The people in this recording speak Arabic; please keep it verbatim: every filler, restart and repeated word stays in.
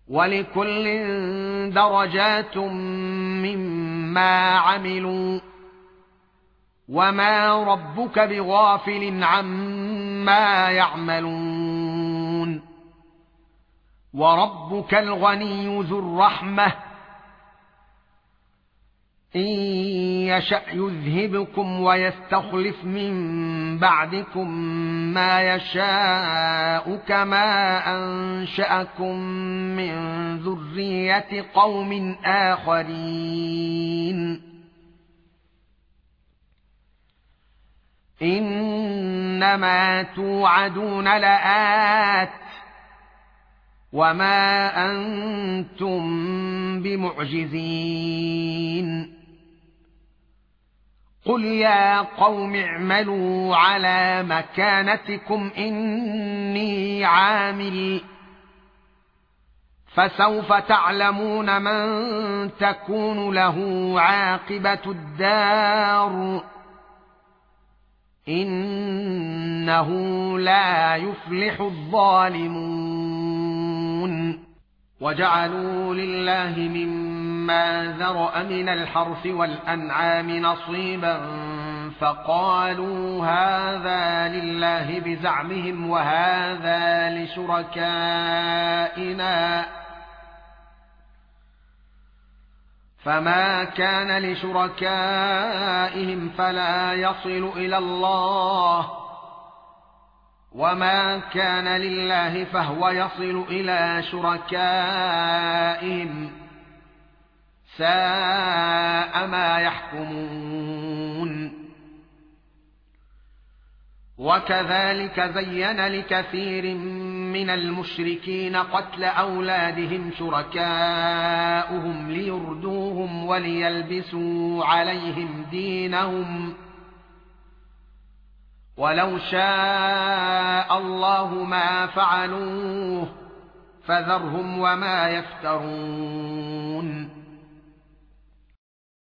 ولكل درجات مما عملوا وما ربك بغافل عما يعملون وربك الغني ذو الرحمة إن يشأ يذهبكم ويستخلف من بعدكم ما يشاء كما أنشأكم من ذرية قوم آخرين إنما توعدون لآت وما أنتم بمعجزين قل يا قوم اعملوا على مكانتكم إني عامل فسوف تعلمون من تكون له عاقبة الدار إنه لا يفلح الظالمون وجعلوا لله مما ذرأ من الحرث والأنعام نصيبا فقالوا هذا لله بزعمهم وهذا لشركائنا فما كان لشركائهم فلا يصل إلى الله وما كان لله فهو يصل إلى شركائهم ساء ما يحكمون وكذلك زين لكثير من المشركين قتل أولادهم شركاؤهم ليردوهم وليلبسوا عليهم دينهم ولو شاء الله ما فعلوه فذرهم وما يفترون